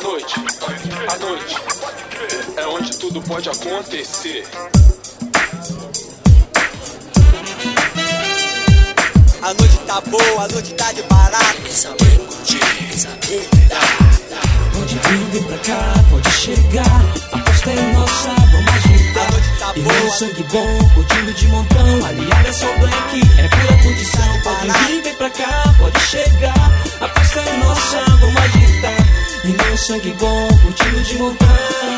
A noite é onde tudo pode acontecer. A noite tá boa, a noite tá de barato. Saber curtir, saber dar. Onde vem pra cá, pode chegar. A festa é nossa, vamos agitar. A noite tá e boa, vem sangue bom, curtindo de montão. Aliada só black, é pura condição. Pode vir, vem pra cá, pode chegar. A festa é nossa, vamos agitar. E vem sangue bom, curtindo de montão.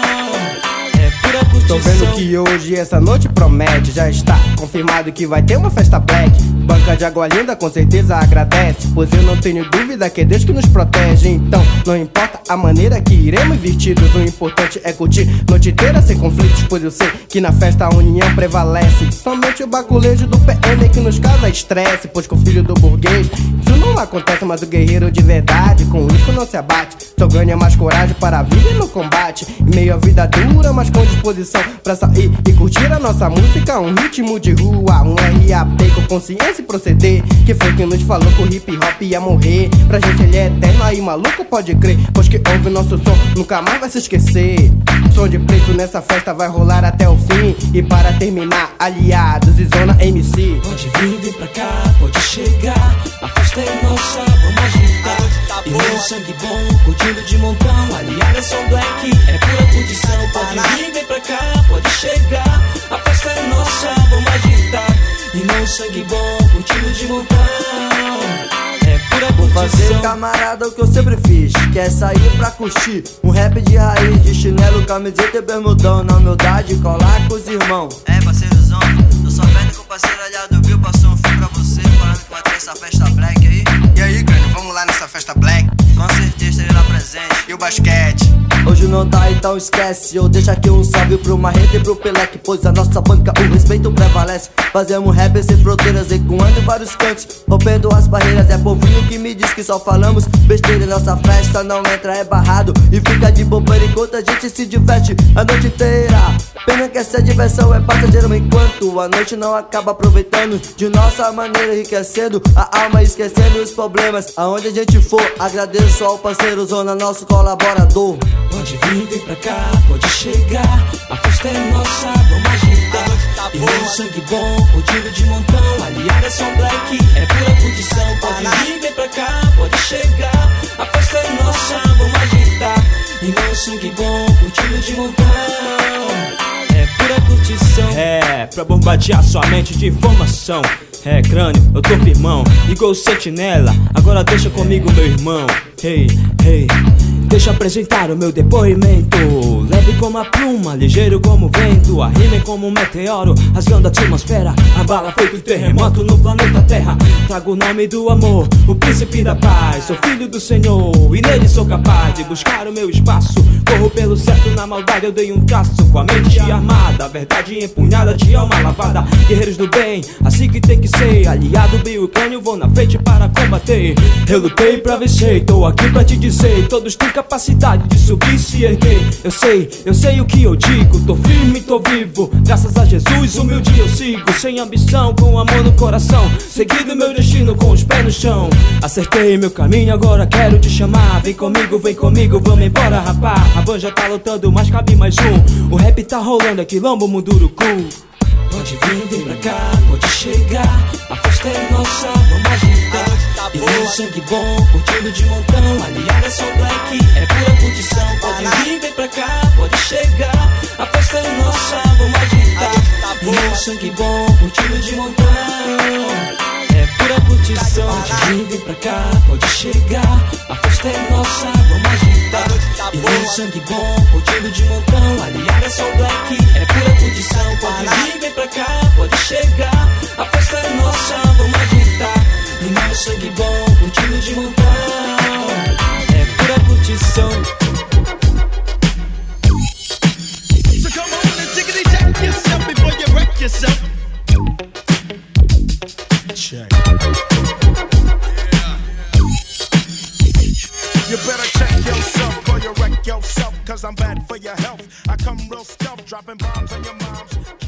É pura curtição. Tô vendo que hoje essa noite promete. Já está confirmado que vai ter uma festa black. Banca de água linda com certeza agradece, pois eu não tenho dúvida que é Deus que nos protege. Então não importa a maneira que iremos vestidos, o importante é curtir noite inteira sem conflitos, pois eu sei que na festa a união prevalece. Somente o baculejo do PM que nos causa estresse, pois com o filho do burguês isso não acontece. Mas o guerreiro de verdade com isso não se abate, só ganha mais coragem para viver no combate. Em meio à vida dura, mas com disposição pra sair e curtir a nossa música. Um ritmo de rua, um RAP com consciência e proceder. Que foi quem nos falou que o hip hop ia morrer? Pra gente ele é eterno, aí maluco pode crer, pois que ouve nosso som nunca mais vai se esquecer. Som de preto nessa festa vai rolar até o fim. E para terminar, aliados e Zona MC. Pode vir, vem pra cá, pode chegar. A festa é nossa, vamos agitar. E vem sangue bom, curtindo de montão. Aliadas são black, é pura condição. Pode vir, vem pra cá, pode chegar. A festa é nossa, vamos agitar. E não sangue bom, curtindo de montão. É pura Vou fazer, curtição. camarada, o que eu sempre fiz, que é sair pra curtir um rap de raiz, de chinelo, camiseta e bermudão. Na humildade, colar com os irmãos. É, parceirozão, tô só vendo que o parceiro aliado viu, passou um fio pra você, falando que vai ter essa festa black aí. E aí, crânio, vamos lá nessa festa black? Com certeza ele lá presente. E o basquete? Hoje não dá, então esquece. Eu deixo aqui um salve pro Marreta e pro Pelec, pois a nossa banca o respeito prevalece. Fazemos rap sem fronteiras, ecoando em vários cantos, rompendo as barreiras. É povinho que me diz que só falamos besteira em nossa festa. Não entra, é barrado e fica de bobeira enquanto a gente se diverte a noite inteira. Pena que essa diversão é passageira, enquanto a noite não acaba, aproveitando de nossa maneira, enriquecendo a alma, esquecendo os problemas. Aonde a gente for, agradeço ao parceiro Zona, nosso colaborador. Pode vir, vem pra cá, pode chegar. A festa é nossa, vamos agitar. E vem sangue bom, curtindo de montão. Aliadas são black, é pura condição. Pode vir, vem pra cá, pode chegar. A festa é nossa, vamos agitar. E vem sangue bom, curtindo de montão. É pura curtição. É, pra bombardear sua mente de informação. É, crânio, eu tô firmão, igual sentinela. Agora deixa comigo, meu irmão. Hey, hey, deixa eu apresentar o meu depoimento. Leve como a pluma, ligeiro como o vento. A rima é como um meteoro, rasgando a atmosfera. A bala feito um terremoto no planeta Terra. Trago o nome do amor, o príncipe da paz. Sou filho do Senhor e nele sou capaz de buscar o meu espaço. Corro pelo certo, na maldade eu dei um traço. Com a mente armada, a verdade empunhada, de alma lavada. Guerreiros do bem, assim que tem que ser. Aliado, bio crânio, vou na frente para combater. Eu lutei pra vencer, tô aqui pra te dizer. Todos têm capacidade de subir e se erguer. Eu sei o que eu digo, tô firme, tô vivo. Graças a Jesus, humilde eu sigo. Sem ambição, com amor no coração. Seguindo meu destino com os pés no chão. Acertei meu caminho, agora quero te chamar. Vem comigo, vamos embora, rapá. A van já tá lotando, mas cabe mais um. O rap tá rolando, é quilombo, munduruku. Pode vir, vem pra cá, pode chegar. A festa é nossa, vamos agitar. E vem sangue bom, curtindo de montão. Aliadas são black, é pura condição. Pode vir, vem pra cá, pode chegar. A festa é nossa, vamos agitar. E vem sangue bom, curtindo de montão. É pura curtição. Pode vir, vem pra cá, pode chegar. A festa é nossa, vamos agitar. E vem sangue bom, curtindo de montão. Aliadas são black, é pura condição. Pode vir, vem pra cá, pode chegar. A festa é nossa, vamos agitar. E vem sangue bom, curtindo de montão. É pura curtição. So come on and tickety check yourself before you wreck yourself. Check. You better check yourself before you wreck yourself, cause I'm bad for your health. I come real stealth, dropping bombs on your moms.